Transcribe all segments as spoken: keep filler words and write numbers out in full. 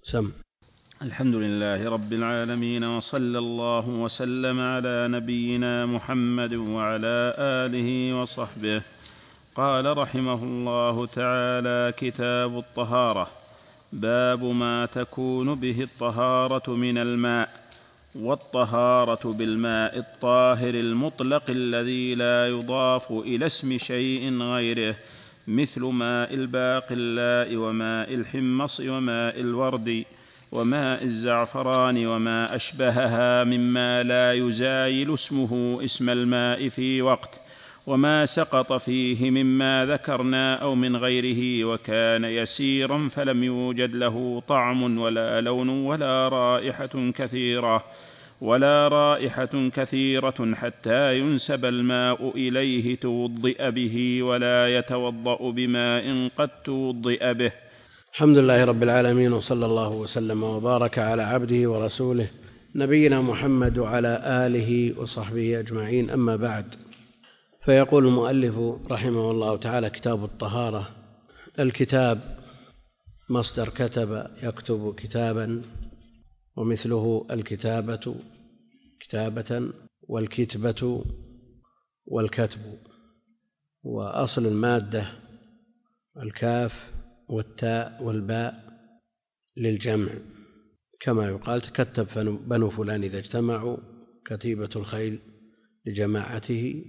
سم. الحمد لله رب العالمين، وصلى الله وسلم على نبينا محمد وعلى آله وصحبه. قال رحمه الله تعالى: كتاب الطهارة. باب ما تكون به الطهارة من الماء. والطهارة بالماء الطاهر المطلق الذي لا يضاف إلى اسم شيء غيره، مثل ماء الباقلاء وماء الحمص وماء الورد وماء الزعفران وما أشبهها مما لا يزايل اسمه اسم الماء في وقت، وما سقط فيه مما ذكرنا أو من غيره وكان يسيرا فلم يوجد له طعم ولا لون ولا رائحة كثيرة ولا رائحة كثيرة حتى ينسب الماء إليه توضئ به ولا يتوضأ بماء قد توضئ به. الحمد لله رب العالمين، وصلى الله وسلم وبارك على عبده ورسوله نبينا محمد وعلى آله وصحبه أجمعين. أما بعد، فيقول المؤلف رحمه الله تعالى: كتاب الطهارة. الكتاب مصدر كتب يكتب كتابا، ومثله الكتابة كتابة، والكتبة والكتب. وأصل المادة الكاف والتاء والباء للجمع، كما يقال تكتب بنو فلان إذا اجتمعوا، كتيبة الخيل لجماعته.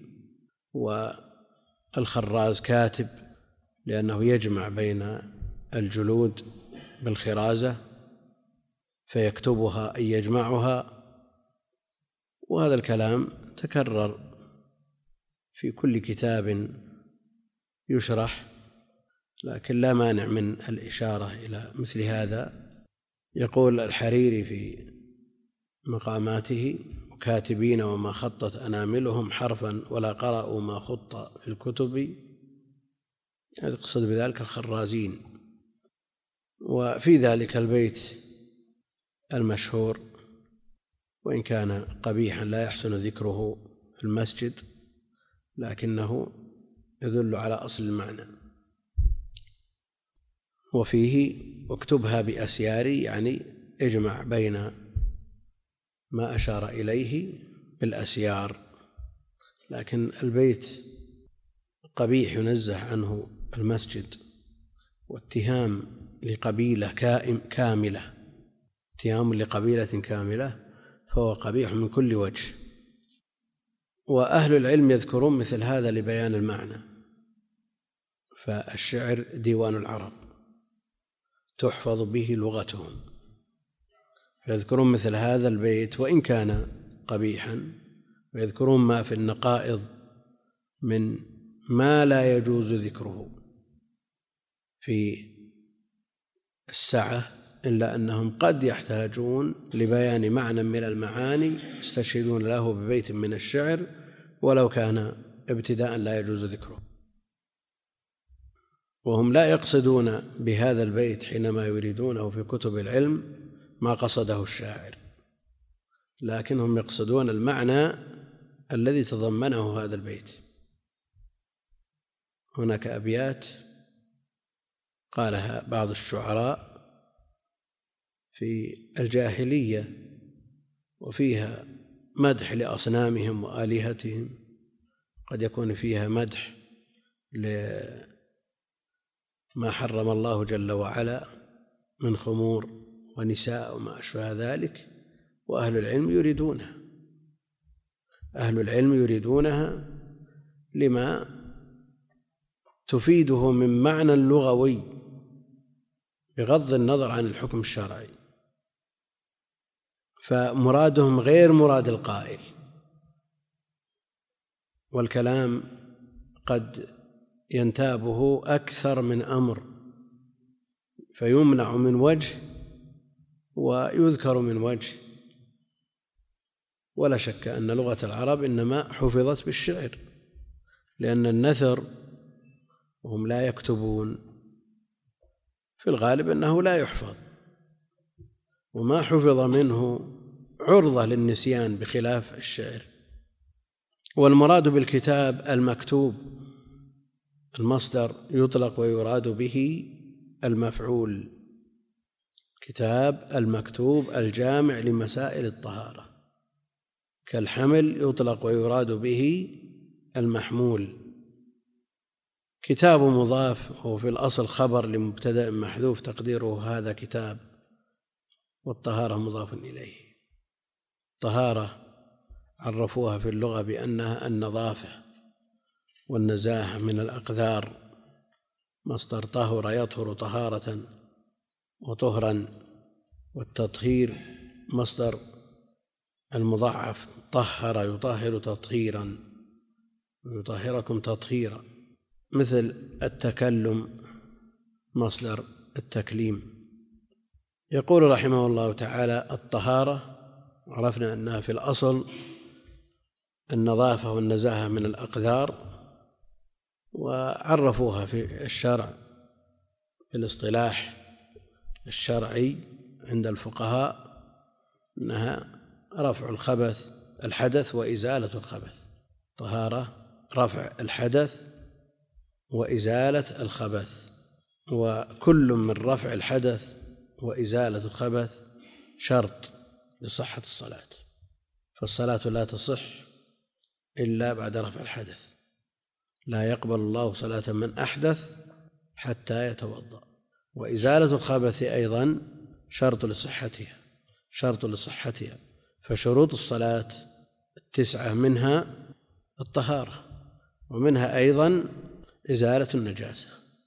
والخراز كاتب لأنه يجمع بين الجلود بالخرازة فيكتبها أي يجمعها. وهذا الكلام تكرر في كل كتاب يشرح، لكن لا مانع من الإشارة إلى مثل هذا. يقول الحريري في مقاماته: كاتبين وما خطت أناملهم حرفا ولا قرأوا ما خط في الكتب، يقصد بذلك الخرازين. وفي ذلك البيت المشهور، وإن كان قبيحا لا يحسن ذكره في المسجد، لكنه يدل على أصل المعنى. وفيه: واكتبها بأسياري، يعني اجمع بين ما أشار إليه بالأسيار. لكن البيت قبيح ينزه عنه المسجد، واتهام لقبيلة كاملة اتهام لقبيلة كاملة فهو قبيح من كل وجه. وأهل العلم يذكرون مثل هذا لبيان المعنى، فالشعر ديوان العرب تحفظ به لغتهم، فيذكرون مثل هذا البيت وإن كان قبيحا، ويذكرون ما في النقائض من ما لا يجوز ذكره في السعة، إلا أنهم قد يحتاجون لبيان معنى من المعاني يستشهدون له ببيت من الشعر ولو كان ابتداء لا يجوز ذكره. وهم لا يقصدون بهذا البيت حينما يريدونه في كتب العلم ما قصده الشاعر، لكنهم يقصدون المعنى الذي تضمنه هذا البيت. هناك أبيات قالها بعض الشعراء في الجاهلية وفيها مدح لأصنامهم وآلهتهم، قد يكون فيها مدح لما حرم الله جل وعلا من خمور ونساء وما أشبه ذلك، وأهل العلم يريدونها أهل العلم يريدونها لما تفيده من معنى لغوي بغض النظر عن الحكم الشرعي، فمرادهم غير مراد القائل. والكلام قد ينتابه أكثر من أمر، فيمنع من وجه ويذكر من وجه. ولا شك أن لغة العرب إنما حفظت بالشعر، لأن النثر وهم لا يكتبون في الغالب أنه لا يحفظ، وما حفظ منه عرضة للنسيان بخلاف الشعر. والمراد بالكتاب المكتوب، المصدر يطلق ويراد به المفعول. كتاب المكتوب الجامع لمسائل الطهارة، كالحمل يطلق ويراد به المحمول. كتاب مضاف هو في الأصل خبر لمبتدأ محذوف تقديره هذا كتاب، والطهارة مضاف إليه. طهارة عرفوها في اللغة بأنها النظافة والنزاهة من الأقذار، مصدر طهر يطهر طهارة وطهرا، والتطهير مصدر المضاعف طهر يطهر تطهيرا ويطهركم تطهيرا، مثل التكلم مصدر التكليم. يقول رحمه الله تعالى: الطهارة عرفنا أنها في الأصل النظافة والنزاهة من الأقذار، وعرفوها في الشرع في الاصطلاح الشرعي عند الفقهاء أنها رفع الخبث الحدث وإزالة الخبث. طهارة رفع الحدث وإزالة الخبث، وكل من رفع الحدث وإزالة الخبث شرط لصحة الصلاة، فالصلاة لا تصح إلا بعد رفع الحدث. لا يقبل الله صلاة من أحدث حتى يتوضأ. وإزالة الخبث أيضا شرط لصحتها شرط لصحتها فشروط الصلاة التسعة منها الطهارة، ومنها أيضا إزالة النجاسة.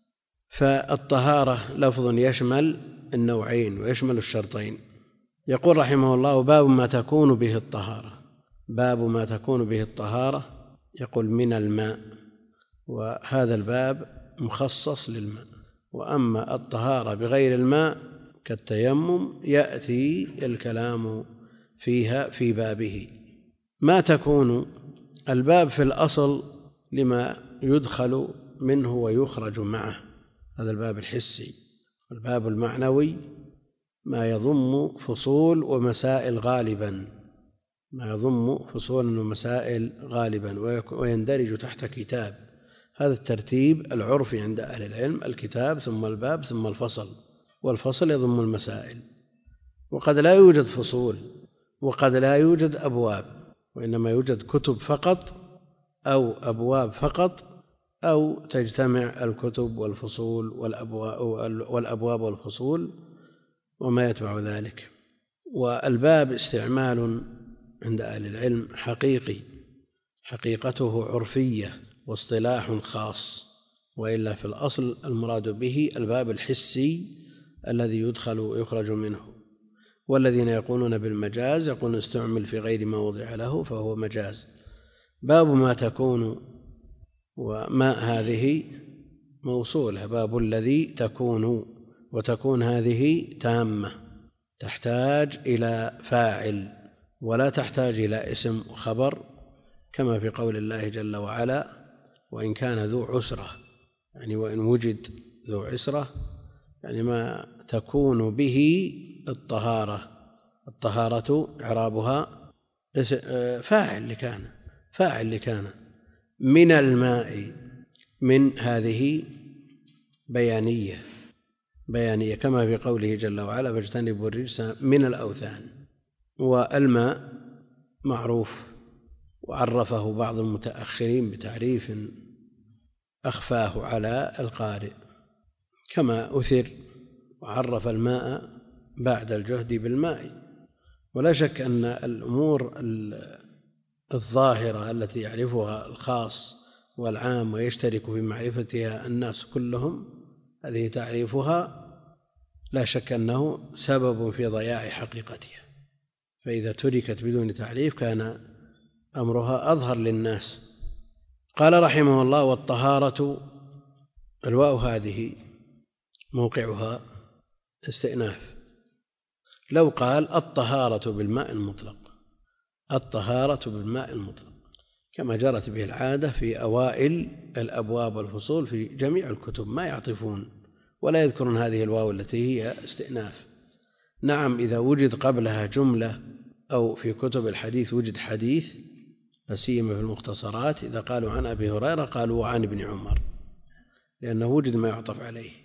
فالطهارة لفظ يشمل النوعين ويشمل الشرطين. يقول رحمه الله: باب ما تكون به الطهارة. باب ما تكون به الطهارة، يقول من الماء، وهذا الباب مخصص للماء. وأما الطهارة بغير الماء كالتيمم يأتي الكلام فيها في بابه. ما تكون الباب في الأصل لما يدخل منه ويخرج معه، هذا الباب الحسي. الباب المعنوي ما يضم فصول ومسائل غالبا ما يضم فصول ومسائل غالبا ويندرج تحت كتاب. هذا الترتيب العرفي عند أهل العلم: الكتاب ثم الباب ثم الفصل، والفصل يضم المسائل. وقد لا يوجد فصول وقد لا يوجد أبواب، وإنما يوجد كتب فقط أو أبواب فقط، أو تجتمع الكتب والفصول والأبواب والفصول وما يتبع ذلك. والباب استعمال عند أهل العلم حقيقي، حقيقته عرفية واصطلاح خاص، وإلا في الأصل المراد به الباب الحسي الذي يدخل ويخرج منه. والذين يقولون بالمجاز يقولون استعمل في غير ما وضع له فهو مجاز. باب ما تكون، وما هذه موصولة، باب الذي تكون، وتكون هذه تامة تحتاج إلى فاعل ولا تحتاج إلى اسم وخبر، كما في قول الله جل وعلا: وإن كان ذو عسرة، يعني وإن وجد ذو عسرة، يعني ما تكون به الطهارة. الطهارة إعرابها فاعل لكان فاعل لكان من الماء، من هذه بيانية بيانية كما في قوله جل وعلا: فاجتنبوا الرجس من الأوثان. والماء معروف، وعرفه بعض المتأخرين بتعريف أخفاه على القارئ، كما أثر وعرف الماء بعد الجهد بالماء. ولا شك أن الأمور الظاهرة التي يعرفها الخاص والعام ويشترك في معرفتها الناس كلهم، هذه تعريفها لا شك أنه سبب في ضياع حقيقتها، فإذا تركت بدون تعريف كان أمرها أظهر للناس. قال رحمه الله: والطهارة، الواو هذه موقعها استئناف. لو قال الطهارة بالماء المطلق، الطهارة بالماء المطلق، كما جرت به العادة في أوائل الأبواب والفصول في جميع الكتب، ما يعطفون ولا يذكرون هذه الواو التي هي استئناف. نعم، إذا وجد قبلها جملة أو في كتب الحديث وجد حديث، لا سيما في المختصرات، إذا قالوا عن أبي هريرة قالوا عن ابن عمر، لأنه وجد ما يعطف عليه.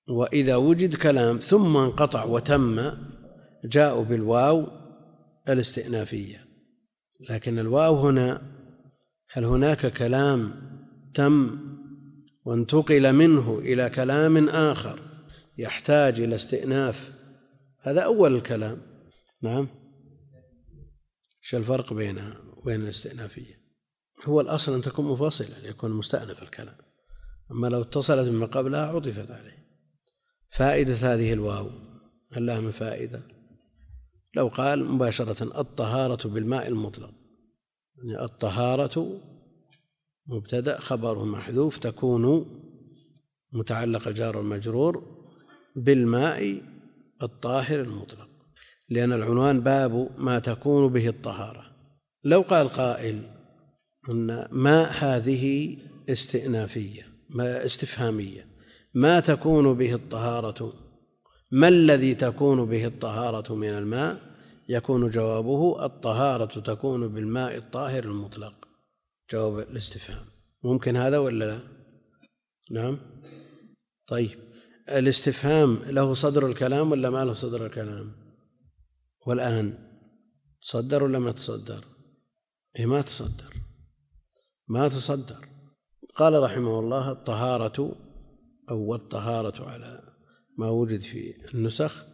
وإذا وجد كلام ثم انقطع وتم جاءوا بالواو الاستئنافية. لكن الواو هنا هل هناك كلام تم وانتقل منه إلى كلام آخر يحتاج إلى استئناف؟ هذا أول الكلام. نعم. شو الفرق بينها وبين الاستئنافية؟ هو الأصل أن تكون مفصلة يكون مستأنف الكلام، أما لو اتصلت بما قبلها عطفت عليه. فائدة هذه الواو هل لها من فائدة؟ لو قال مباشرة الطهارة بالماء المطلق، يعني الطهارة مبتدأ خبره محذوف تكون متعلق جار المجرور بالماء الطاهر المطلق، لأن العنوان باب ما تكون به الطهارة. لو قال قائل أن ما هذه استئنافية ما استفهامية، ما تكون به الطهارة، ما الذي تكون به الطهارة من الماء؟ يكون جوابه الطهارة تكون بالماء الطاهر المطلق، جواب الاستفهام. ممكن هذا ولا لا؟ نعم. طيب الاستفهام له صدر الكلام ولا ما له صدر الكلام؟ والآن تصدر ولا ما تصدر؟ إيه ما تصدر ما تصدر. قال رحمه الله الطهارة أو الطهارة على ما وجد في النسخ.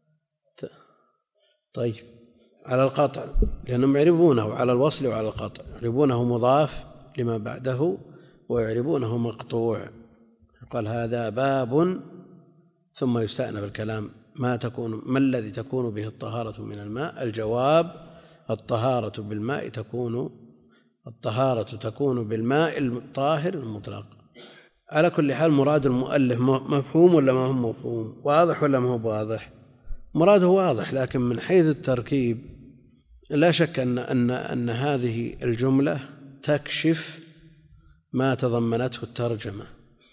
طيب على القطع لأنهم يعربونه على الوصل وعلى القطع، يعربونه مضاف لما بعده ويعربونه مقطوع. قال هذا باب ثم يستأنف الكلام ما تكون ما الذي تكون به الطهارة من الماء؟ الجواب الطهارة بالماء تكون الطهارة تكون بالماء الطاهر المطلق. على كل حال مراد المؤلف مفهوم ولا ما هو مفهوم؟ واضح ولا ما هو واضح؟ مراده واضح، لكن من حيث التركيب لا شك أن أن أن هذه الجملة تكشف ما تضمنته الترجمة،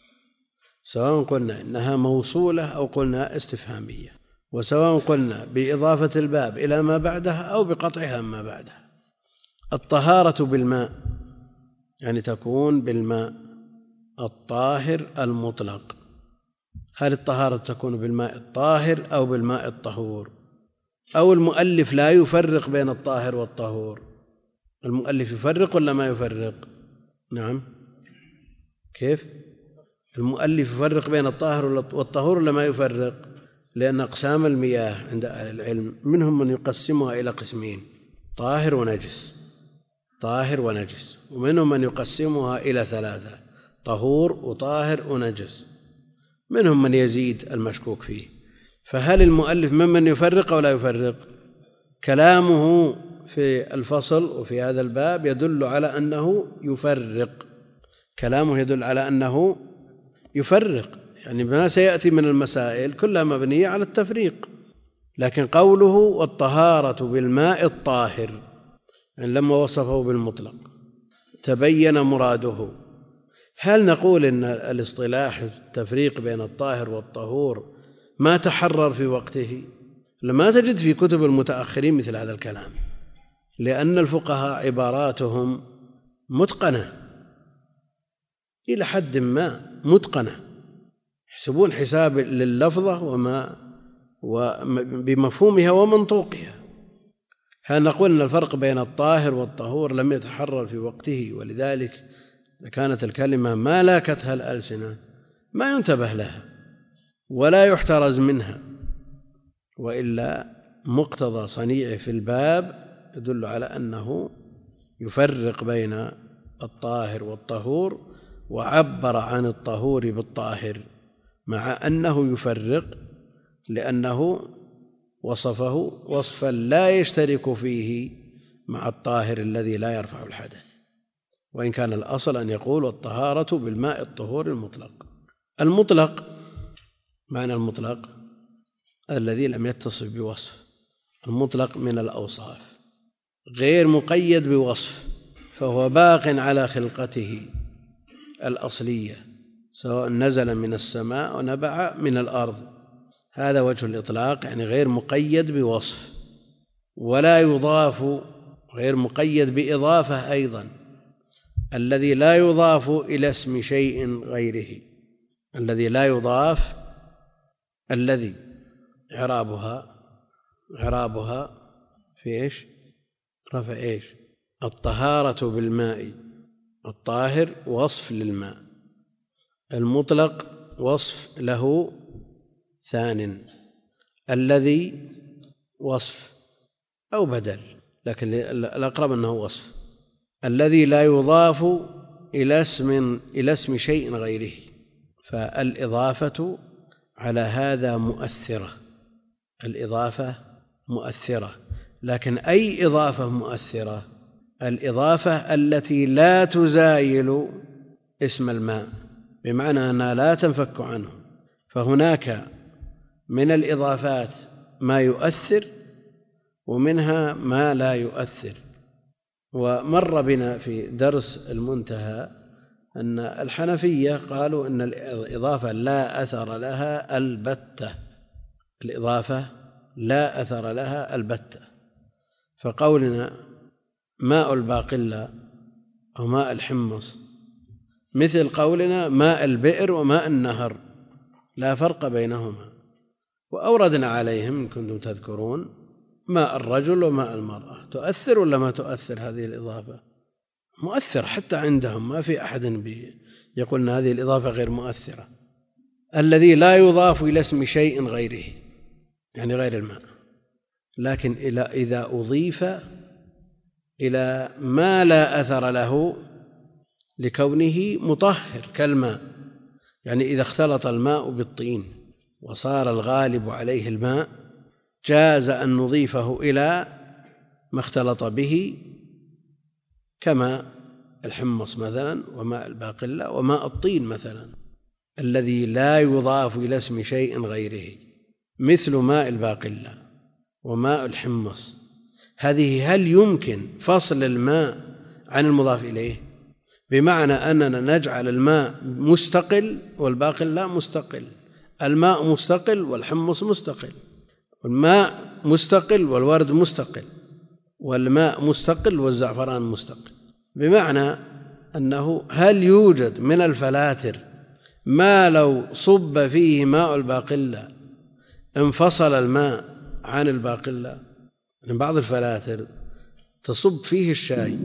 سواء قلنا إنها موصولة أو قلنا استفهامية، وسواء قلنا بإضافة الباب إلى ما بعدها أو بقطعها ما بعدها. الطهارة بالماء يعني تكون بالماء الطاهر المطلق. هل الطهارة تكون بالماء الطاهر أو بالماء الطهور؟ أو المؤلف لا يفرق بين الطاهر والطهور؟ المؤلف يفرق ولا ما يفرق؟ نعم. كيف؟ المؤلف يفرق بين الطاهر والطهور ولا ما يفرق؟ لأن أقسام المياه عند أهل العلم منهم من يقسمها إلى قسمين: طاهر ونجس، طاهر ونجس، ومنهم من يقسمها إلى ثلاثة: طهور وطاهر ونجس، منهم من يزيد المشكوك فيه. فهل المؤلف ممن يفرق أو لا يفرق؟ كلامه في الفصل وفي هذا الباب يدل على أنه يفرق، كلامه يدل على أنه يفرق، يعني ما سيأتي من المسائل كلها مبنية على التفريق. لكن قوله والطهارة بالماء الطاهر يعني لما وصفه بالمطلق تبين مراده. هل نقول إن الاصطلاح التفريق بين الطاهر والطهور ما تحرر في وقته؟ لما تجد في كتب المتأخرين مثل هذا الكلام، لأن الفقهاء عباراتهم متقنة إلى حد ما، متقنة، يحسبون حساب لللفظة وما وبمفهومها ومنطوقها. هل نقول أن الفرق بين الطاهر والطهور لم يتحرر في وقته، ولذلك كانت الكلمة ما لاكتها الألسنة ما ينتبه لها ولا يحترز منها، وإلا مقتضى صنيعه في الباب يدل على أنه يفرق بين الطاهر والطهور، وعبر عن الطهور بالطاهر مع أنه يفرق لأنه وصفه وصفا لا يشترك فيه مع الطاهر الذي لا يرفع الحدث، وإن كان الأصل أن يقول الطهارة بالماء الطهور المطلق. المطلق معنى المطلق الذي لم يتصف بوصف، المطلق من الأوصاف غير مقيد بوصف، فهو باق على خلقته الأصلية سواء نزل من السماء ونبع من الأرض. هذا وجه الإطلاق، يعني غير مقيد بوصف ولا يضاف، غير مقيد بإضافة أيضا، الذي لا يضاف إلى اسم شيء غيره، الذي لا يضاف الذي إعرابها إعرابها في إيش؟ رفع إيش؟ الطهارة بالماء، الطاهر وصف للماء، المطلق وصف له ثان، الذي وصف أو بدل، لكن الأقرب أنه وصف، الذي لا يضاف إلى اسم إلى اسم شيء غيره. فالإضافة على هذا مؤثرة، الإضافة مؤثرة، لكن أي إضافة مؤثرة؟ الإضافة التي لا تزايل اسم الماء، بمعنى أنها لا تنفك عنه. فهناك من الإضافات ما يؤثر ومنها ما لا يؤثر. ومر بنا في درس المنتهى أن الحنفية قالوا أن الإضافة لا أثر لها البتة، الإضافة لا أثر لها البتة. فقولنا ماء الباقلة أو ماء الحمص مثل قولنا ماء البئر وماء النهر، لا فرق بينهما. وأوردنا عليهم إن كنتم تذكرون ماء الرجل وماء المرأة، تؤثر ولا ما تؤثر هذه الإضافة؟ مؤثر حتى عندهم، ما في أحد يقول أن هذه الإضافة غير مؤثرة. الذي لا يضاف إلى اسم شيء غيره يعني غير الماء، لكن إذا أضيف إلى ما لا أثر له لكونه مطهر كالماء، يعني إذا اختلط الماء بالطين وصار الغالب عليه الماء جاز أن نضيفه إلى ما اختلط به، كما الحمص مثلا وماء الباقلة وماء الطين مثلا، الذي لا يضاف إلى اسم شيء غيره، مثل ماء الباقلة وماء الحمص. هذه هل يمكن فصل الماء عن المضاف إليه؟ بمعنى أننا نجعل الماء مستقل والباقلة مستقل، الماء مستقل والحمص مستقل، والماء مستقل والورد مستقل، والماء مستقل والزعفران مستقل. بمعنى أنه هل يوجد من الفلاتر ما لو صب فيه ماء الباقلة انفصل الماء عن الباقلة؟ من بعض الفلاتر تصب فيه الشاي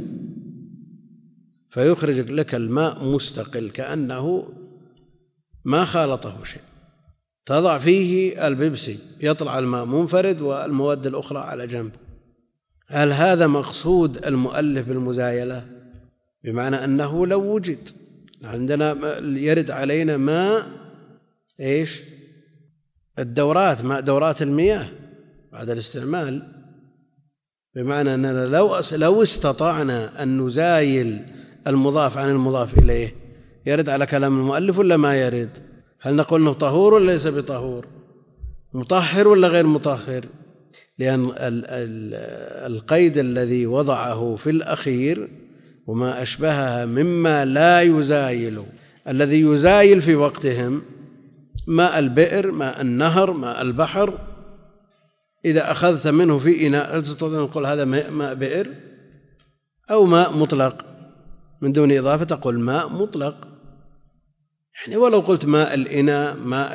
فيخرج لك الماء مستقل كأنه ما خالطه شيء، تضع فيه البيبسي يطلع الماء منفرد والمواد الأخرى على جنب. هل هذا مقصود المؤلف بالمزايلة؟ بمعنى أنه لو وجد عندنا يرد علينا ماء إيش؟ الدورات، ماء دورات المياه بعد الاستعمال، بمعنى أننا لو لو استطعنا أن نزايل المضاف عن المضاف إليه يرد على كلام المؤلف ولا ما يرد؟ هل نقول أنه طهور ولا ليس بطهور؟ مطهر ولا غير مطهر؟ لأن القيد الذي وضعه في الأخير وما أشبهها مما لا يزايل، الذي يزايل في وقتهم ماء البئر، ماء النهر، ماء البحر، إذا أخذت منه في إناء تستطيع أن نقول هذا ماء بئر أو ماء مطلق من دون إضافة، تقول ماء مطلق. يعني ولو قلت ماء الإناء، ماء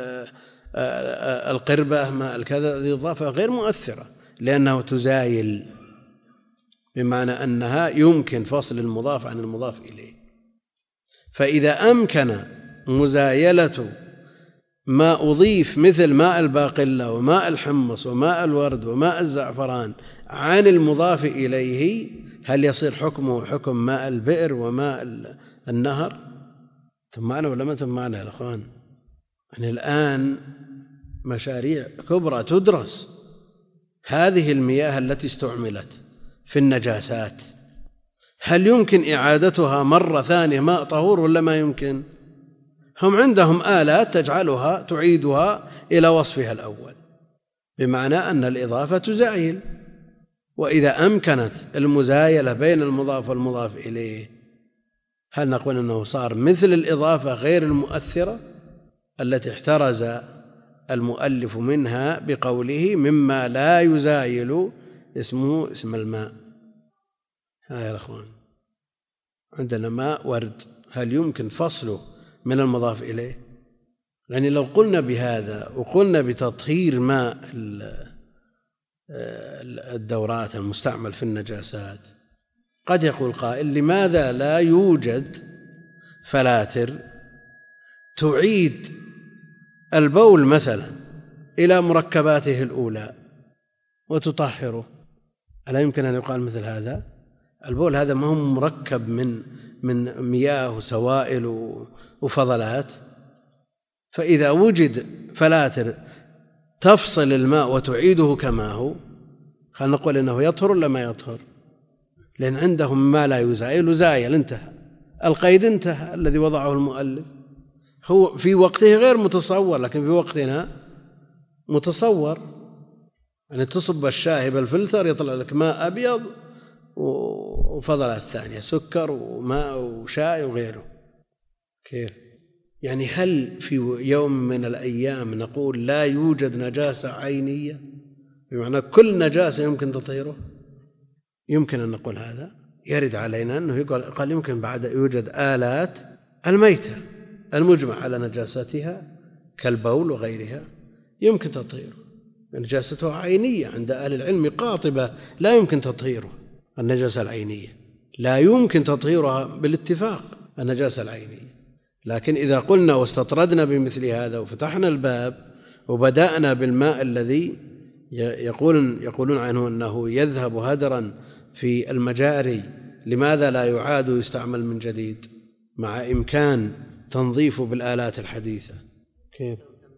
القربة، ماء الكذا، الإضافة غير مؤثرة لأنه تزايل، بمعنى أنها يمكن فصل المضاف عن المضاف إليه. فإذا أمكن مزايلة ما أضيف مثل ماء الباقلة وماء الحمص وماء الورد وماء الزعفران عن المضاف إليه، هل يصير حكمه حكم ماء البئر وماء النهر؟ تم معنا ولا ما تم معنا يا أخوان؟ يعني الآن مشاريع كبرى تدرس هذه المياه التي استعملت في النجاسات، هل يمكن إعادتها مرة ثانية ماء طهور ولا ما يمكن؟ هم عندهم آلات تجعلها تعيدها إلى وصفها الأول، بمعنى أن الإضافة تزايل. وإذا أمكنت المزايلة بين المضاف والمضاف إليه، هل نقول أنه صار مثل الإضافة غير المؤثرة التي احترز المؤلف منها بقوله مما لا يزايل اسمه اسم الماء؟ ها يا أخوان، عندنا ماء ورد، هل يمكن فصله من المضاف إليه؟ يعني لو قلنا بهذا وقلنا بتطهير ماء الدورات المستعمل في النجاسات، قد يقول قائل لماذا لا يوجد فلاتر تعيد البول مثلا إلى مركباته الأولى وتطهره؟ ألا يمكن أن يقال مثل هذا؟ البول هذا ما هو مركب من من مياه وسوائل وفضلات، فإذا وجد فلاتر تفصل الماء وتعيده كما هو، خلينا نقول إنه يطهر ولا ما يطهر؟ لأن عندهم ما لا يزايل زايل، انتهى القيد، انتهى الذي وضعه المؤلف. هو في وقته غير متصور، لكن في وقتنا متصور. يعني تصب الشاي بالفلتر يطلع لك ماء أبيض وفضلات ثانية، سكر وماء وشاي وغيره. كيف؟ يعني هل في يوم من الأيام نقول لا يوجد نجاسة عينية بمعنى كل نجاسة يمكن تطهيره؟ يمكن أن نقول هذا. يرد علينا أنه يقول قال يمكن بعد يوجد آلات الميتة المجمع على نجاستها كالبول وغيرها يمكن تطهيره، نجاستها عينية عند أهل العلم قاطبة، لا يمكن تطهيرها. النجاسة العينية لا يمكن تطهيرها بالاتفاق، النجاسة العينية. لكن إذا قلنا واستطردنا بمثل هذا وفتحنا الباب وبدأنا بالماء الذي يقولون يقولون عنه أنه يذهب هدرا في المجاري، لماذا لا يعاد ويستعمل من جديد مع إمكان تنظيفه بالآلات الحديثة؟ كيف؟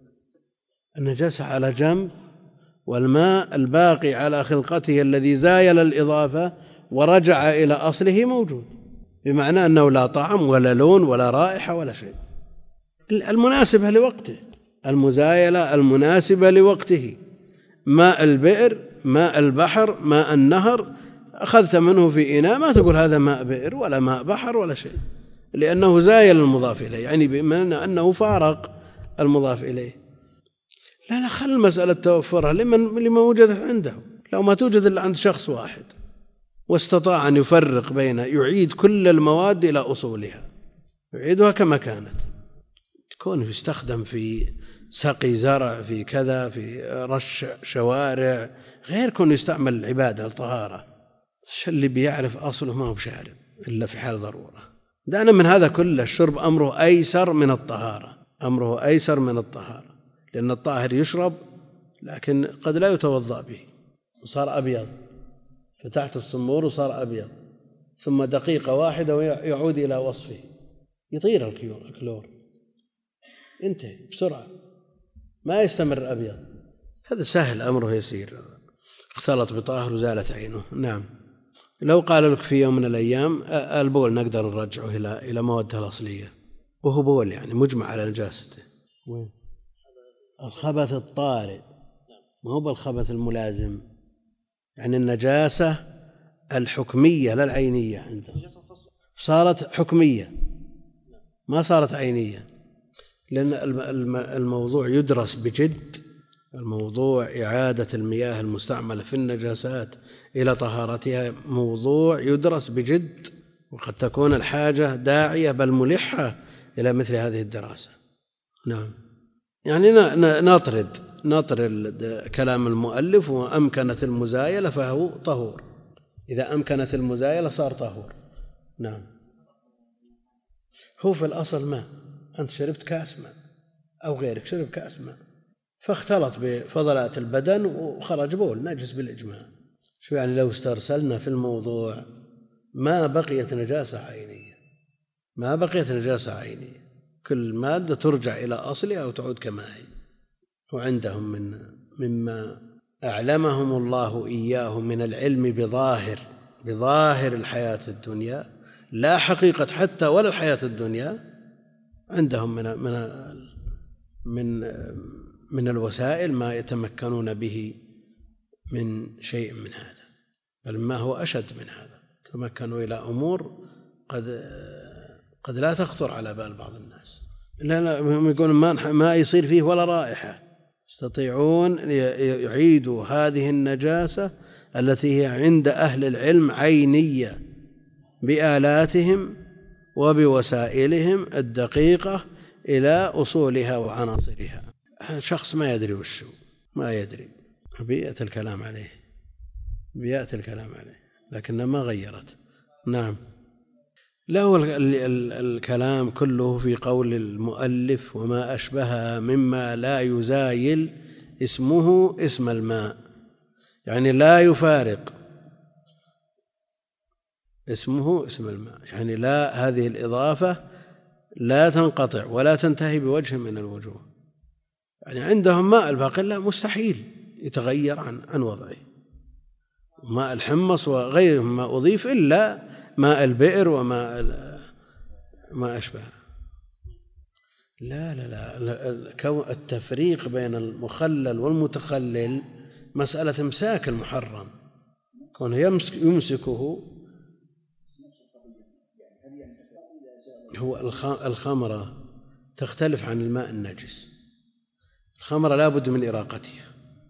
النجاسة على جنب والماء الباقي على خلقته الذي زايل الإضافة ورجع إلى أصله موجود، بمعنى أنه لا طعم ولا لون ولا رائحة ولا شيء، المناسبة لوقته، المزايلة المناسبة لوقته. ماء البئر، ماء البحر، ماء النهر، أخذت منه في إناء ما تقول هذا ماء بئر ولا ماء بحر ولا شيء، لأنه زايل المضاف إليه، يعني بمعنى أنه فارق المضاف إليه. لا لا، خل المسألة توفرها لمن لما وجدت عنده. لو ما توجد إلا عند شخص واحد واستطاع أن يفرق بين يعيد كل المواد إلى أصولها، يعيدها كما كانت، تكون يستخدم في سقي زرع، في كذا، في رش شوارع، غير كون يستعمل العبادة الطهارة. اللي بيعرف أصله ما هو بشارب إلا في حال ضرورة. دعنا من هذا كله، الشرب أمره أيسر من الطهارة، أمره أيسر من الطهارة، لأن الطاهر يشرب لكن قد لا يتوضأ به وصار أبيض، فتحت الصمور وصار أبيض، ثم دقيقة واحدة ويعود إلى وصفه، يطير الكلور، انتهي بسرعة، ما يستمر أبيض. هذا سهل، أمره يسير، اختلط بطاهر وزالت عينه. نعم. لو قال لك في يوم من الأيام البول نقدر نرجعه إلى إلى موادها الأصلية، وهو بول يعني مجمع على نجاسته، وين الخبث الطارئ، ما هو بالخبث الملازم، يعني النجاسة الحكمية لا العينية عنده، صارت حكمية ما صارت عينية، لأن الموضوع يدرس بجد، الموضوع إعادة المياه المستعملة في النجاسات إلى طهارتها موضوع يدرس بجد، وقد تكون الحاجة داعية بل ملحة إلى مثل هذه الدراسة. نعم. يعني نطرد نطرد كلام المؤلف، وأمكنت المزايلة فهو طهور، إذا أمكنت المزايلة صار طهور. نعم. هو في الأصل ماء، أنت شربت كأس ماء أو غيرك شرب كأس ماء فاختلط بفضلات البدن وخرج بول نجس بالإجماع. شو يعني لو استرسلنا في الموضوع ما بقيت نجاسة عينية، ما بقيت نجاسة عينية، كل مادة ترجع إلى أصلها وتعود كما هي. وعندهم من مما أعلمهم الله إياه من العلم بظاهر بظاهر الحياة الدنيا، لا حقيقة حتى ولا الحياة الدنيا، عندهم من من من من الوسائل ما يتمكنون به من شيء من هذا، بل ما هو أشد من هذا، تمكنوا إلى أمور قد قد لا تخطر على بال بعض الناس. لا لا، هم يقولون ما ما يصير فيه ولا رائحة، يستطيعون يعيدوا هذه النجاسة التي هي عند أهل العلم عينية بآلاتهم وبوسائلهم الدقيقة إلى أصولها وعناصرها. شخص ما يدري وشو، ما يدري، بيئة الكلام عليه بيئة الكلام عليه لكنها ما غيرت. نعم. له الكلام كله في قول المؤلف وما أشبه مما لا يزايل اسمه اسم الماء، يعني لا يفارق اسمه اسم الماء، يعني لا، هذه الإضافة لا تنقطع ولا تنتهي بوجه من الوجوه. يعني عندهم ماء الباقلة مستحيل يتغير عن عن وضعه، ماء الحمص وغيره ما أضيف إلا ماء البئر وما ما أشبه. لا لا لا التفريق بين المخلل والمتخلل مسألة إمساك المحرم، كونه يمسكه. هو الخمرة تختلف عن الماء النجس، الخمرة لا بد من إراقتها.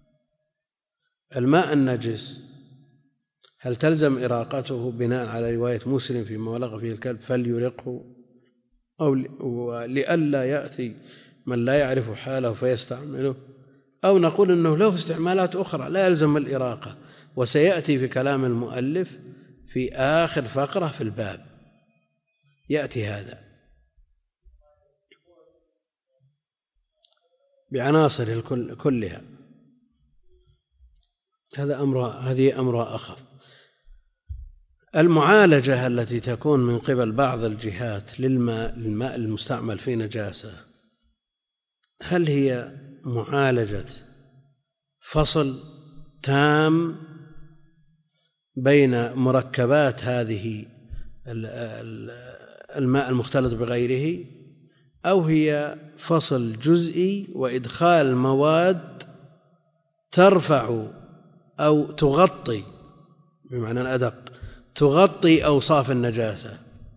الماء النجس هل تلزم إراقته بناء على رواية مسلم فيما ولغ فيه الكلب فليرقه، أو لئلا يأتي من لا يعرف حاله فيستعمله، أو نقول أنه له استعمالات أخرى لا يلزم الإراقة، وسيأتي في كلام المؤلف في آخر فقرة في الباب يأتي هذا بعناصره كلها. هذا أمرها هذه أمرها أخف. المعالجة التي تكون من قبل بعض الجهات للماء الماء المستعمل في نجاسة، هل هي معالجة فصل تام بين مركبات هذه الماء المختلط بغيره، أو هي فصل جزئي وإدخال مواد ترفع أو تغطي، بمعنى الأدق تغطي أوصاف النجاسة؟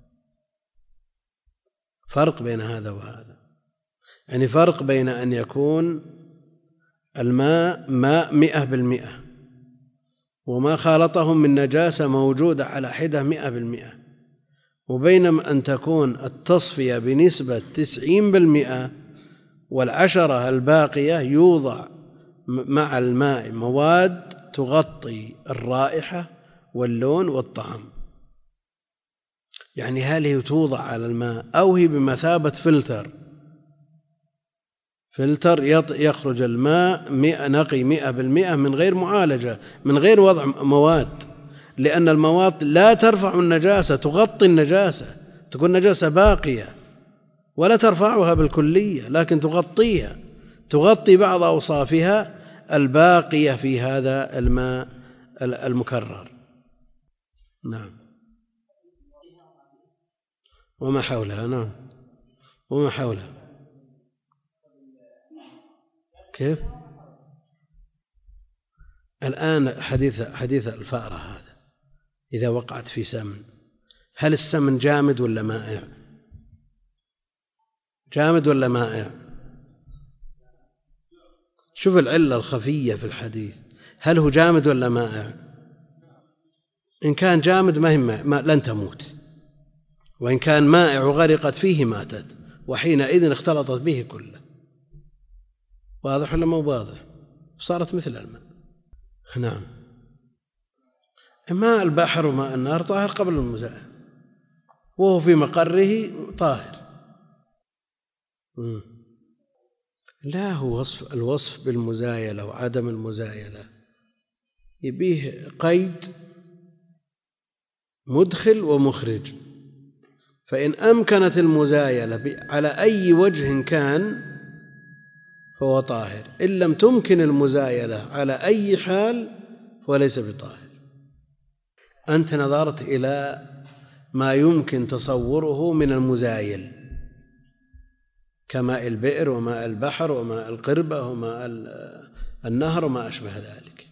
فرق بين هذا وهذا، يعني فرق بين أن يكون الماء ماء مئة بالمئة وما خالطه من نجاسة موجودة على حدة مئة بالمئة، وبين أن تكون التصفية بنسبة تسعين بالمئة والعشرة الباقية يوضع مع الماء مواد تغطي الرائحة واللون والطعم. يعني هل هي توضع على الماء أو هي بمثابة فلتر فلتر يخرج الماء مئة نقي مئة بالمئة من غير معالجة، من غير وضع مواد، لأن المواد لا ترفع النجاسة، تغطي النجاسة، تكون نجاسة باقية ولا ترفعها بالكلية لكن تغطيها، تغطي بعض أوصافها الباقية في هذا الماء المكرر. نعم. وما حولها. نعم. وما حولها. كيف؟ الآن حديث حديث الفأرة هذا إذا وقعت في سمن، هل السمن جامد ولا مائع؟ جامد ولا مائع؟ شوف العلة الخفية في الحديث، هل هو جامد ولا مائع؟ إن كان جامد ما, ما لن تموت، وإن كان مائع وغرقت فيه ماتت، وحينئذ اختلطت به كله. واضح ولا مو واضح؟ صارت مثل الماء. نعم. ماء البحر وماء النار طاهر قبل المزايا، وهو في مقره طاهر. لا، هو وصف الوصف بالمزايلة وعدم المزايلة يبيه قيد مدخل ومخرج، فإن أمكنت المزايلة على أي وجه كان فهو طاهر، إن لم تمكن المزايلة على أي حال فليس بطاهر. أنت نظرت إلى ما يمكن تصوره من المزايل كماء البئر وماء البحر وماء القربة وماء النهر وما أشبه ذلك.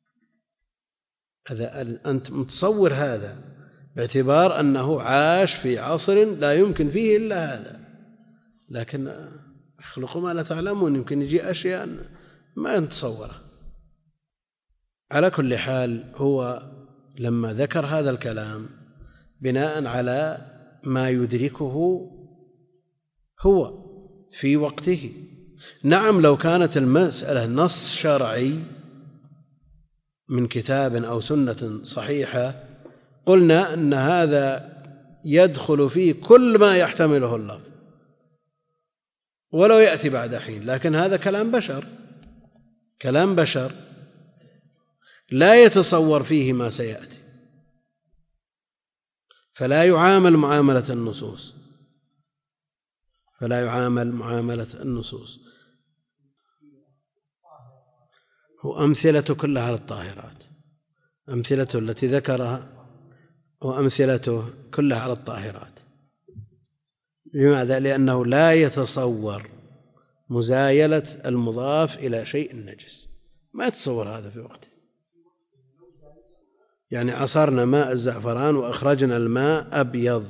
هذا أنت متصور هذا باعتبار أنه عاش في عصر لا يمكن فيه إلا هذا، لكن اخلقوا ما لا تعلمون، يمكن يجي أشياء ما نتصورها. على كل حال، هو لما ذكر هذا الكلام بناء على ما يدركه هو في وقته. نعم لو كانت المسألة نص شرعي من كتاب أو سنة صحيحة قلنا أن هذا يدخل فيه كل ما يحتمله اللفظ ولو يأتي بعد حين، لكن هذا كلام بشر، كلام بشر لا يتصور فيه ما سيأتي، فلا يعامل معاملة النصوص، فلا يعامل معاملة النصوص. وأمثلته كلها على الطاهرات، أمثلته التي ذكرها وأمثلته كلها على الطاهرات. لماذا؟ لأنه لا يتصور مزايلة المضاف إلى شيء نجس، ما يتصور هذا في وقته. يعني عصرنا ماء الزعفران وأخرجنا الماء أبيض،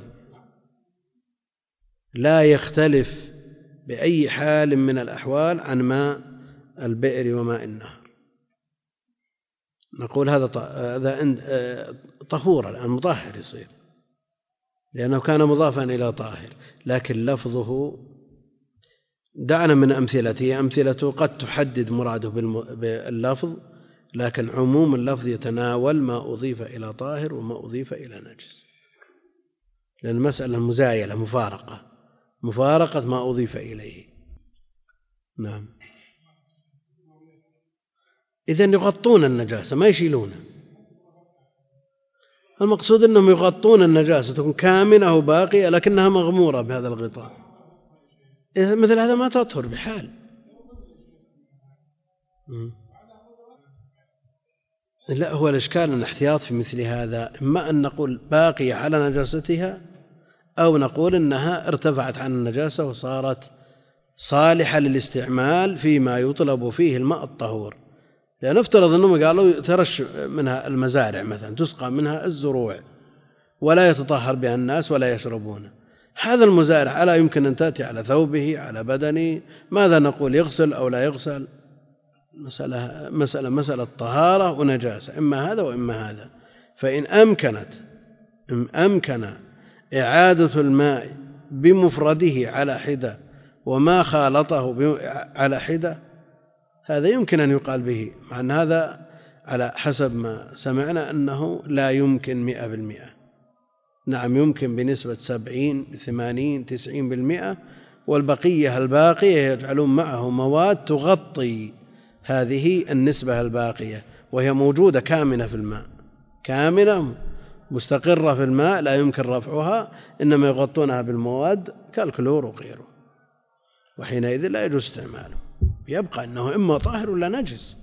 لا يختلف بأي حال من الأحوال عن ماء البئر وماء النهر، نقول هذا طهور الآن مطهر يصير لأنه كان مضافا إلى طاهر، لكن لفظه دعنا من أمثلته، أمثلته قد تحدد مراده باللفظ، لكن عموم اللفظ يتناول ما أضيف إلى طاهر وما أضيف إلى نجس، لأن المسألة مزايلة مفارقة، مفارقة ما أضيف إليه. نعم. إذن يغطون النجاسة ما يشيلونها، المقصود أنهم يغطون النجاسة تكون كامنة وباقية لكنها مغمورة بهذا الغطاء، إذا مثل هذا ما تطهر بحال. لا، هو الإشكال أن الاحتياط في مثل هذا إما أن نقول باقية على نجاستها أو نقول أنها ارتفعت عن النجاسة وصارت صالحة للاستعمال فيما يطلب فيه الماء الطهور. لأن نفترض أنهم قالوا ترش منها المزارع مثلا، تسقى منها الزروع ولا يتطهر بها الناس ولا يشربون، هذا المزارع ألا يمكن أن تأتي على ثوبه على بدنه؟ ماذا نقول، يغسل أو لا يغسل؟ مسألة مسألة مسألة طهارة ونجاسة، إما هذا وإما هذا. فإن أمكنت أمكن إعادة الماء بمفرده على حدة وما خالطه على حدة، هذا يمكن أن يقال به، مع أن هذا على حسب ما سمعنا أنه لا يمكن مئة بالمئة. نعم يمكن بنسبة سبعين ثمانين تسعين بالمئة، والبقية الباقية يجعلون معه مواد تغطي هذه النسبة الباقية، وهي موجودة كامنة في الماء، كامنة مستقرة في الماء لا يمكن رفعها، إنما يغطونها بالمواد كالكلور وغيره، وحينئذ لا يجوز استعماله، يبقى أنه إما طاهر ولا نجس.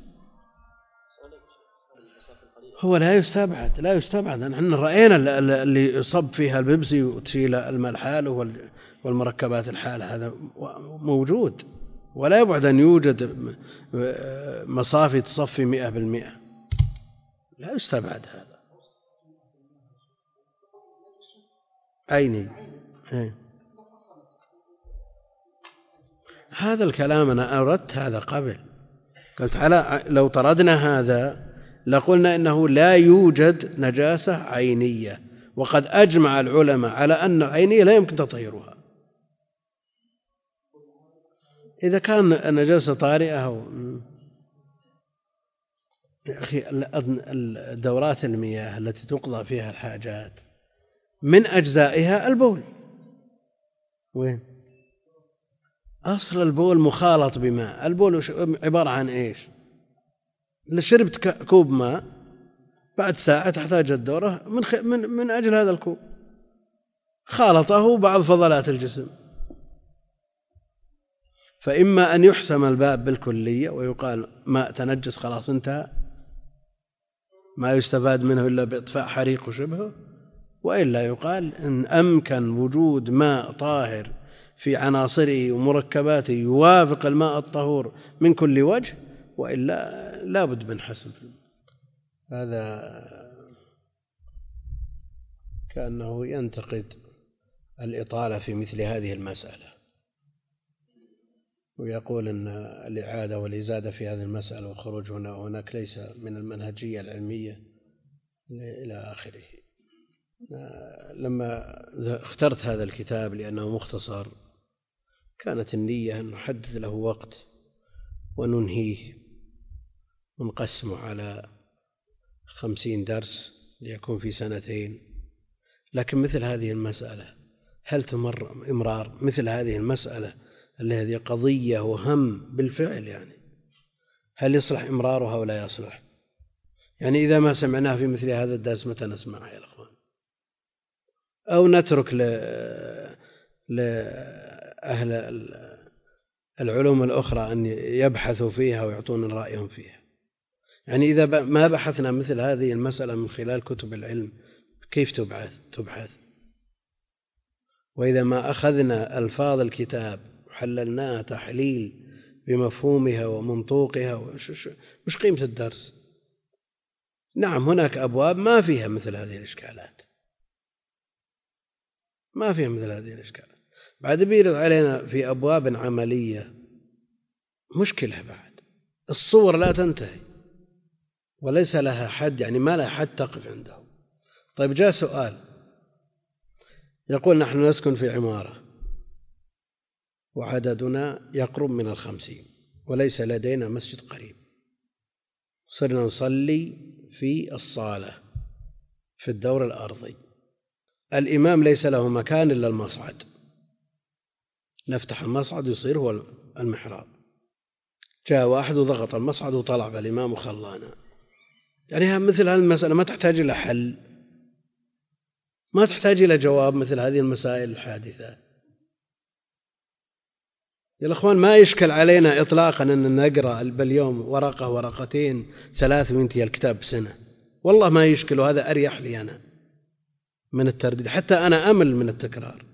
هو لا يستبعد لا يستبعد نحن رأينا اللي يصب فيها البيبسي وتشيل الماء الحال والمركبات الحال، هذا موجود، ولا يبعد أن يوجد مصافي تصفي مئة بالمئة، لا يستبعد هذا. عيني هذا الكلام أنا أردت هذا قبل، قلت على لو طردنا هذا لقلنا إنه لا يوجد نجاسة عينية، وقد أجمع العلماء على أن العينية لا يمكن تطهيرها. إذا كان النجاسة طارئة أو يا أخي الدورات المياه التي تقضى فيها الحاجات من أجزائها البول، وين أصل البول مخالط بماء، البول عبارة عن إيش؟ لشربت كوب ماء بعد ساعة تحتاج الدورة من, من, من أجل هذا الكوب، خالطه بعض فضلات الجسم، فإما أن يحسم الباب بالكلية ويقال ماء تنجس خلاص انتهى، ما يستفاد منه إلا بإطفاء حريق وشبهه، وإلا يقال إن أمكن وجود ماء طاهر في عناصره ومركباته يوافق الماء الطهور من كل وجه، وإلا لا بد من حسم. هذا كأنه ينتقد الإطالة في مثل هذه المسألة، ويقول أن الإعادة والإزادة في هذه المسألة والخروج هنا وهناك ليس من المنهجية العلمية إلى آخره. لما اخترت هذا الكتاب لأنه مختصر كانت النية أن نحدد له وقت وننهيه ونقسمه على خمسين درس ليكون في سنتين. لكن مثل هذه المسألة هل تمر إمرار مثل هذه المسألة التي قضية وهم بالفعل، يعني هل يصلح إمرارها ولا يصلح؟ يعني إذا ما سمعناه في مثل هذا الدرس متى نسمعه يا الأخوان؟ أو نترك لأهل العلوم الأخرى أن يبحثوا فيها ويعطون رأيهم فيها. يعني إذا ما بحثنا مثل هذه المسألة من خلال كتب العلم كيف تبحث تبحث وإذا ما أخذنا ألفاظ الكتاب وحللناها تحليل بمفهومها ومنطوقها مش قيمة الدرس؟ نعم هناك أبواب ما فيها مثل هذه الإشكالات، ما فيها مثل هذه الإشكالات. بعد بيرد علينا في أبواب عملية مشكلة، بعد الصور لا تنتهي وليس لها حد، يعني ما لها حد تقف عنده. طيب جاء سؤال يقول نحن نسكن في عمارة وعددنا يقرب من الخمسين وليس لدينا مسجد قريب، صرنا نصلي في الصالة في الدور الأرضي، الإمام ليس له مكان إلا المصعد، نفتح المصعد يصير هو المحراب، جاء واحد وضغط المصعد وطلع بالإمام وخلانا. يعني مثل هذه المسألة ما تحتاج إلى حل، ما تحتاج إلى جواب مثل هذه المسائل الحادثة. يا الأخوان ما يشكل علينا إطلاقا أن نقرأ باليوم ورقة ورقتين ثلاث وينتهي الكتاب بسنة، والله ما يشكل، وهذا أريح لي أنا من الترديد، حتى أنا أمل من التكرار.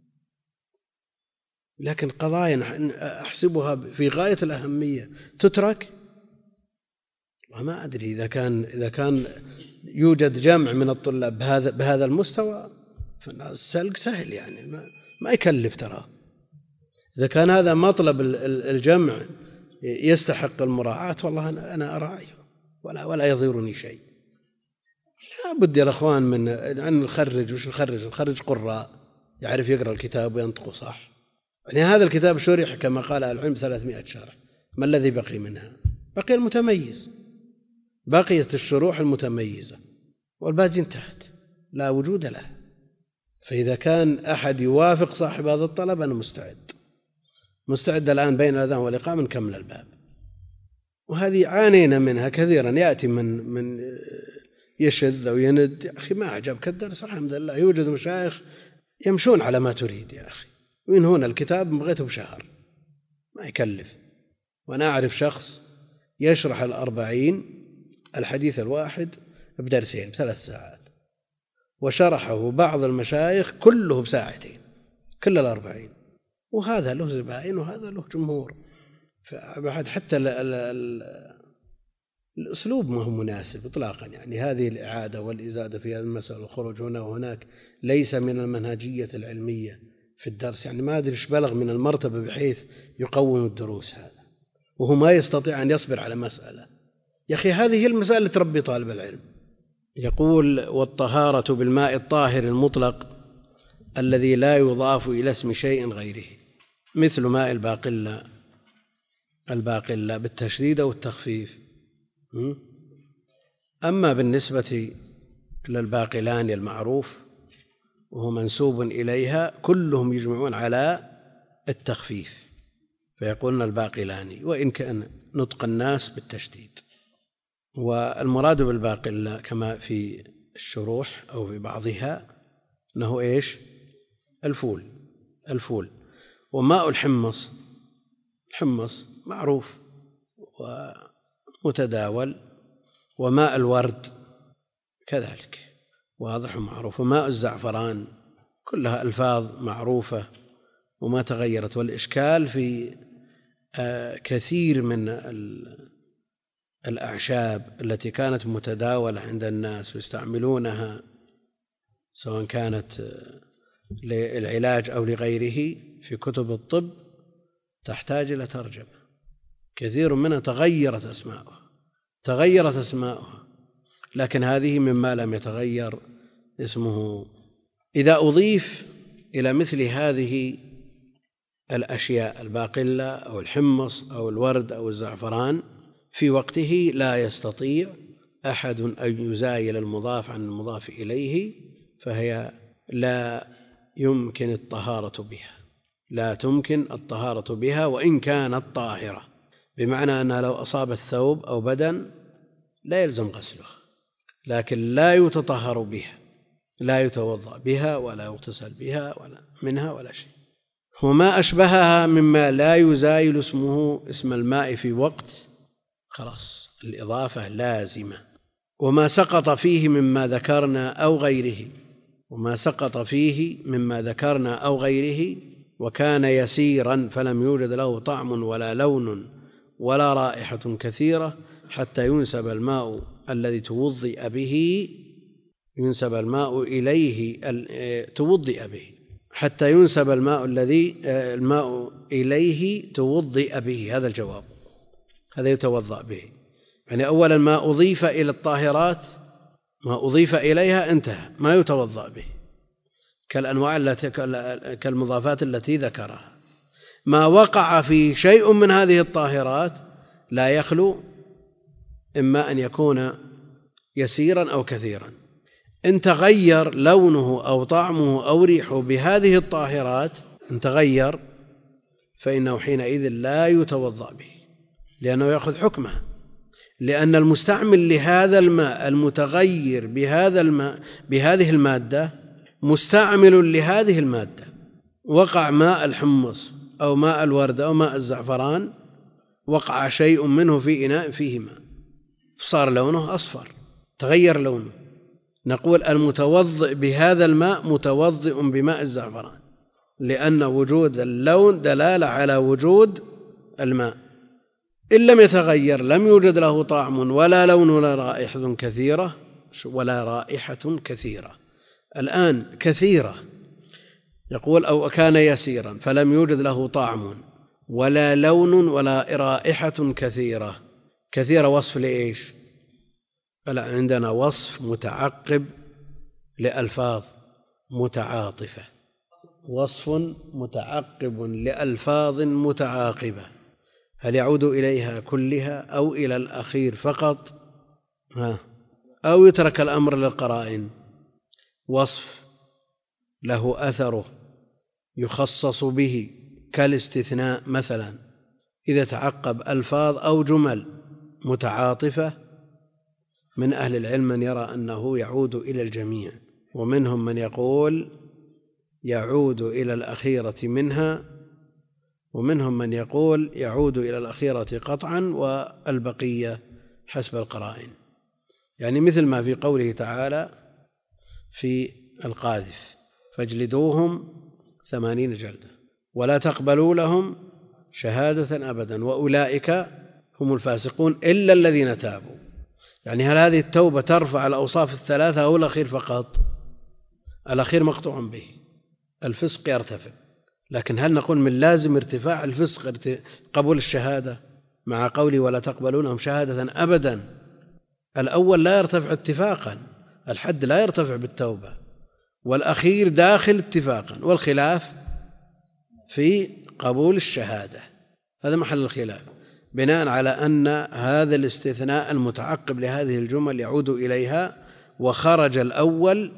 لكن قضايا أحسبها في غاية الأهمية تترك، وما أدري إذا كان إذا كان يوجد جمع من الطلاب بهذا بهذا المستوى فالسلق سهل، يعني ما, ما يكلف ترى. إذا كان هذا مطلب الجمع يستحق المراعاة والله أنا أنا أراعيه ولا ولا يضيرني شيء. لا بد يا الأخوان من أن نخرج، وش نخرج؟ نخرج قراء يعرف يقرأ الكتاب وينطقه صح. يعني هذا الكتاب شرح كما قال العلم ثلاثمائة شرح، ما الذي بقي منها؟ بقي المتميز، بقيت الشروح المتميزة والباقي انتهت لا وجود له. فإذا كان أحد يوافق صاحب هذا الطلب أنا مستعد مستعد الآن بين الأذان والإقامة نكمل الباب. وهذه عانينا منها كثيرا، يأتي من من يشذ أو يند، يا أخي ما أعجبك الدرس الحمد لله، يوجد مشايخ يمشون على ما تريد يا أخي، من هنا الكتاب بغيته بشهر ما يكلف. وأنا أعرف شخص يشرح الأربعين الحديث الواحد بدرسين بثلاث ساعات، وشرحه بعض المشايخ كله بساعتين كل الأربعين، وهذا له زبائن وهذا له جمهور. فبعد حتى ال ال ال الأسلوب ما هو مناسب إطلاقا. يعني هذه الإعادة والإزادة في هذه المسألة والخروج هنا وهناك ليس من المنهجية العلمية في الدرس. يعني ما أدري إيش بلغ من المرتبة بحيث يقوم الدروس هذا وهو ما يستطيع أن يصبر على مسألة. يا أخي هذه هي المسألة اللي تربي طالب العلم. يقول والطهارة بالماء الطاهر المطلق الذي لا يضاف إلى اسم شيء غيره، مثل ماء الباقلة الباقلة بالتشديد أو التخفيف. أما بالنسبة للباقلان المعروف وهو منسوب إليها كلهم يجمعون على التخفيف فيقولون الباقلان، وإن كان نطق الناس بالتشديد. والمراد بالباقلة كما في الشروح أو في بعضها أنه إيش؟ الفول الفول وماء الحمص، الحمص معروف ومتداول، وماء الورد كذلك واضح ومعروف، وماء الزعفران، كلها ألفاظ معروفة وما تغيرت. والإشكال في كثير من الأعشاب التي كانت متداولة عند الناس ويستعملونها سواء كانت للعلاج أو لغيره في كتب الطب تحتاج إلى ترجمة. كثير منها تغيرت أسماؤها تغيرت أسماؤها لكن هذه مما لم يتغير اسمه. إذا أضيف إلى مثل هذه الأشياء الباقلة أو الحمص أو الورد أو الزعفران في وقته لا يستطيع أحد أن يزايل المضاف عن المضاف إليه، فهي لا يمكن الطهارة بها لا تمكن الطهارة بها وإن كانت طاهرة، بمعنى أنها لو أصاب الثوب أو بدن لا يلزم غسله، لكن لا يتطهر بها، لا يتوضأ بها ولا يغتسل بها ولا منها ولا شيء. وما أشبهها مما لا يزايل اسمه اسم الماء في وقت، خلاص الإضافة لازمة. وما سقط فيه مما ذكرنا أو غيره وما سقط فيه مما ذكرنا أو غيره وكان يسيرا فلم يوجد له طعم ولا لون ولا رائحة كثيرة حتى ينسب الماء الذي توضئ به ينسب الماء إليه توضئ به حتى ينسب الماء الذي الماء إليه توضئ به. هذا الجواب، هذا يتوضأ به. يعني أولا ما أضيف إلى الطاهرات ما أضيف إليها انتهى، ما يتوضأ به كالأنواع التي كالمضافات التي ذكرها. ما وقع في شيء من هذه الطاهرات لا يخلو إما أن يكون يسيرا أو كثيرا. إن تغير لونه أو طعمه أو ريحه بهذه الطاهرات إن تغير فإنه حينئذ لا يتوضأ به، لأنه يأخذ حكمه، لأن المستعمل لهذا الماء المتغير بهذا الماء بهذه المادة مستعمل لهذه المادة. وقع ماء الحمص أو ماء الورد أو ماء الزعفران، وقع شيء منه في إناء فيه ماء صار لونه أصفر، تغير لونه، نقول المتوضئ بهذا الماء متوضئ بماء الزعفران، لأن وجود اللون دلالة على وجود الماء. إن لم يتغير لم يوجد له طعم ولا لون ولا رائحة كثيرة ولا رائحة كثيرة الآن كثيرة يقول أو كان يسيرا فلم يوجد له طعم ولا لون ولا رائحة كثيرة. كثيرة وصف لإيش؟ فلا عندنا وصف متعقب لألفاظ متعاطفة، وصف متعقب لألفاظ متعاقبة، هل يعود إليها كلها أو إلى الأخير فقط ها أو يترك الأمر للقرائن؟ وصف له أثره يخصص به كالاستثناء مثلا، إذا تعقب ألفاظ أو جمل متعاطفة من أهل العلم من يرى أنه يعود إلى الجميع، ومنهم من يقول يعود إلى الأخيرة منها، ومنهم من يقول يعود إلى الأخيرة قطعا والبقية حسب القرائن. يعني مثل ما في قوله تعالى في القاذف فاجلدوهم ثمانين جلدة ولا تقبلوا لهم شهادة أبدا وأولئك هم الفاسقون إلا الذين تابوا. يعني هل هذه التوبة ترفع الأوصاف الثلاثة أو الأخير فقط؟ الأخير مقطوع به، الفسق يرتفع، لكن هل نقول من لازم ارتفاع الفسق قبول الشهادة مع قولي ولا تقبلونهم شهادة أبدا؟ الأول لا يرتفع اتفاقا، الحد لا يرتفع بالتوبة، والأخير داخل اتفاقا، والخلاف في قبول الشهادة، هذا محل الخلاف، بناء على أن هذا الاستثناء المتعقب لهذه الجمل يعود إليها، وخرج الأول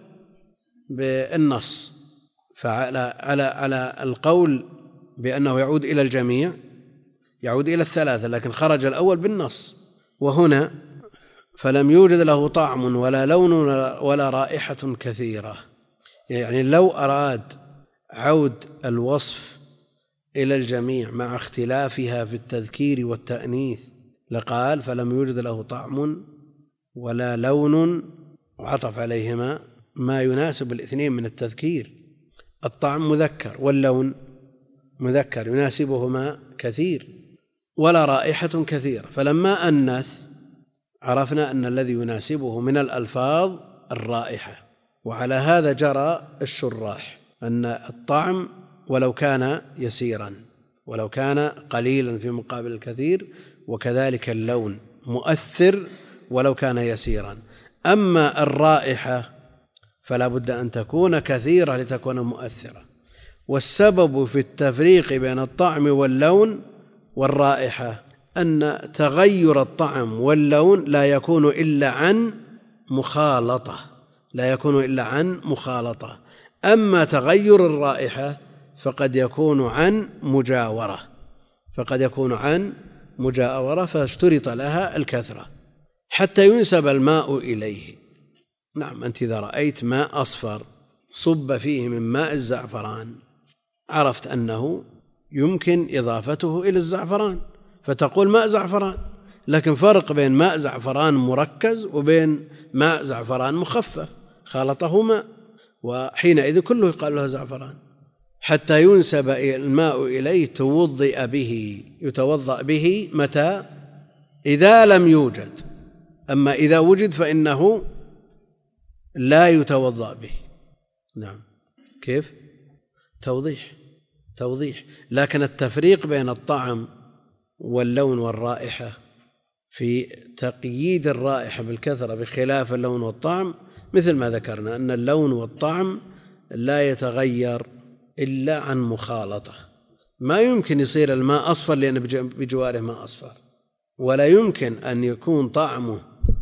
بالنص، فعلى على على القول بأنه يعود إلى الجميع يعود إلى الثلاثة، لكن خرج الأول بالنص. وهنا فلم يوجد له طعم ولا لون ولا رائحة كثيرة، يعني لو أراد عود الوصف إلى الجميع مع اختلافها في التذكير والتأنيث لقال فلم يوجد له طعم ولا لون، وعطف عليهما ما يناسب الاثنين من التذكير، الطعم مذكر واللون مذكر يناسبهما كثير، ولا رائحة كثيرة، فلما أنث عرفنا أن الذي يناسبه من الألفاظ الرائحة. وعلى هذا جرى الشراح أن الطعم ولو كان يسيرا ولو كان قليلا في مقابل الكثير، وكذلك اللون مؤثر ولو كان يسيرا. أما الرائحة فلا بد أن تكون كثيرة لتكون مؤثرة، والسبب في التفريق بين الطعم واللون والرائحة أن تغير الطعم واللون لا يكون إلا عن مخالطة لا يكون إلا عن مخالطة أما تغير الرائحة فقد يكون عن مجاورة فقد يكون عن مجاورة فاشترط لها الكثرة حتى ينسب الماء إليه. نعم، أنت إذا رأيت ماء أصفر صب فيه من ماء الزعفران عرفت أنه يمكن إضافته إلى الزعفران فتقول ماء زعفران، لكن فرق بين ماء زعفران مركز وبين ماء زعفران مخفف خالطه ماء، وحينئذ كله يقال له زعفران. حتى ينسب الماء إليه توضئ به، يتوضأ به متى؟ إذا لم يوجد، أما إذا وجد فإنه لا يتوضأ به. نعم، كيف؟ توضيح توضيح لكن التفريق بين الطعم واللون والرائحة في تقييد الرائحة بالكثرة بخلاف اللون والطعم مثل ما ذكرنا أن اللون والطعم لا يتغير إلا عن مخالطة. ما يمكن يصير الماء أصفر لأن بجواره ماء أصفر، ولا يمكن أن يكون طعمه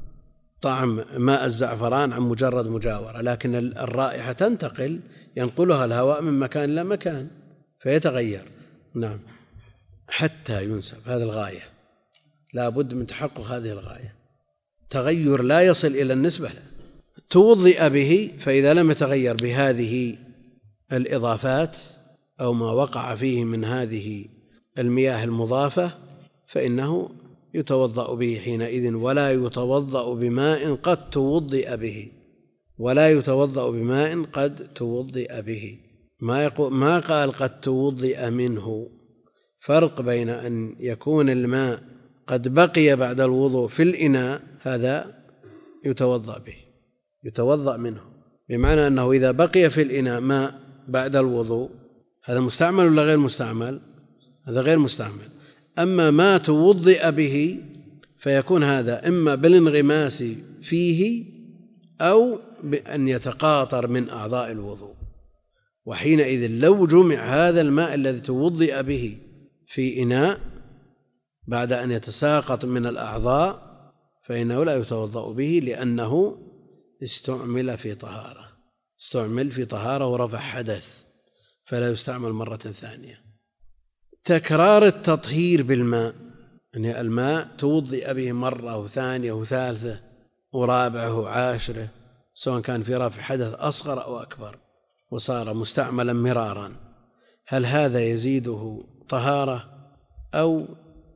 طعم ماء الزعفران عن مجرد مجاورة، لكن الرائحة تنتقل ينقلها الهواء من مكان إلى مكان فيتغير. نعم، حتى ينسب، هذه الغاية، لا بد من تحقق هذه الغاية. تغير لا يصل إلى النسبة توضئ به، فإذا لم يتغير بهذه الإضافات أو ما وقع فيه من هذه المياه المضافة فإنه يتوضأ به حينئذ، ولا يتوضأ بماء قد توضئ به ولا يتوضأ بماء قد توضئ به. ما يقول ما قال قد توضئ منه، فرق بين أن يكون الماء قد بقي بعد الوضوء في الإناء هذا يتوضأ به يتوضأ منه، بمعنى أنه إذا بقي في الإناء ماء بعد الوضوء هذا مستعمل ولا غير مستعمل؟ هذا غير مستعمل. أما ما توضئ به فيكون هذا إما بالانغماس فيه أو بأن يتقاطر من أعضاء الوضوء، وحينئذ لو جمع هذا الماء الذي توضئ به في إناء بعد أن يتساقط من الأعضاء فإنه لا يتوضأ به، لأنه استعمل في طهارة استعمل في طهارة ورفع حدث، فلا يستعمل مرة ثانية. تكرار التطهير بالماء، يعني الماء توضئ به مرة وثانية وثالثة ورابعة وعاشرة سواء كان في رفع حدث أصغر أو أكبر وصار مستعملا مرارا، هل هذا يزيده طهارة أو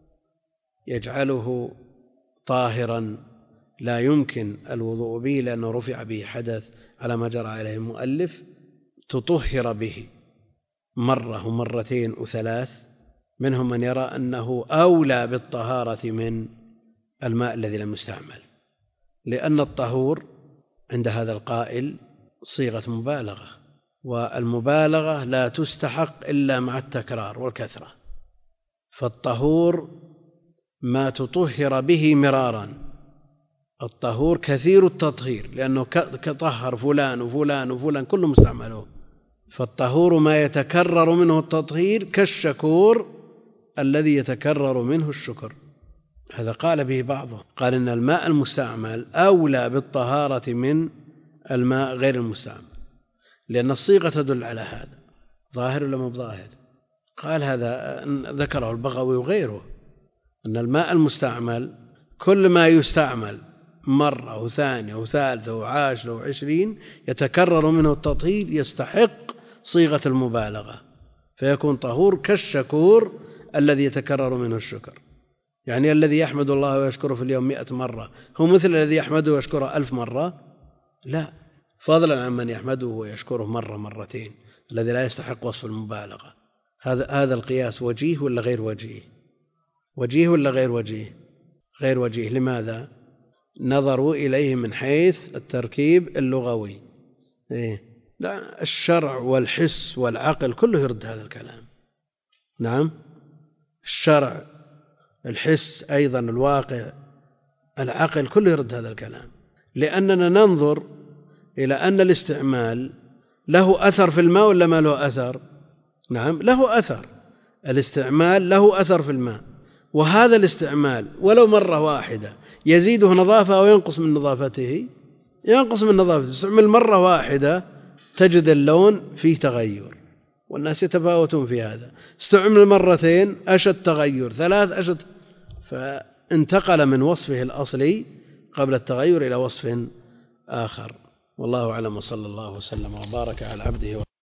يجعله طاهرا لا يمكن الوضوء به لأنه رفع به حدث على ما جرى عليه المؤلف؟ تطهر به مرة ومرتين وثلاث. منهم من يرى أنه أولى بالطهارة من الماء الذي لم يستعمل، لأن الطهور عند هذا القائل صيغة مبالغة، والمبالغة لا تستحق إلا مع التكرار والكثرة. فالطهور ما تطهر به مرارا، الطهور كثير التطهير لأنه كطهر فلان وفلان وفلان كله مستعمله. فالطهور ما يتكرر منه التطهير كالشكور الذي يتكرر منه الشكر. هذا قال به بعضهم، قال إن الماء المستعمل أولى بالطهارة من الماء غير المستعمل، لأن الصيغة تدل على هذا. ظاهر ولا مو ظاهر؟ قال هذا ذكره البغوي وغيره، أن الماء المستعمل كل ما يستعمل مرة وثانية وثالثة وعاشرة وعشرين يتكرر منه التطهير يستحق صيغة المبالغة، فيكون طهور كالشكور الذي يتكرر منه الشكر. يعني الذي يحمد الله ويشكره في اليوم مئة مرة هو مثل الذي يحمده ويشكره ألف مرة؟ لا، فضلا عن من يحمده ويشكره مرة مرتين الذي لا يستحق وصف المبالغة. هذا هذا القياس وجيه ولا غير وجيه؟ وجيه ولا غير وجيه؟ غير وجيه. لماذا؟ نظروا إليه من حيث التركيب اللغوي. إيه؟ لا، الشرع والحس والعقل كله يرد هذا الكلام. نعم، الشرع الحس أيضا الواقع العقل كله يرد هذا الكلام، لأننا ننظر إلى أن الاستعمال له أثر في الماء ولا ما له أثر؟ نعم له أثر، الاستعمال له أثر في الماء، وهذا الاستعمال ولو مرة واحدة يزيده نظافة أو ينقص من نظافته، ينقص من نظافته. استعمل مرة واحدة تجد اللون فيه تغير، والناس يتفاوتون في هذا. استعمل مرتين أشد تغير، ثلاث أشد، فانتقل من وصفه الأصلي قبل التغير إلى وصف آخر. والله أعلم، وصلى الله وسلم وبارك على عبده.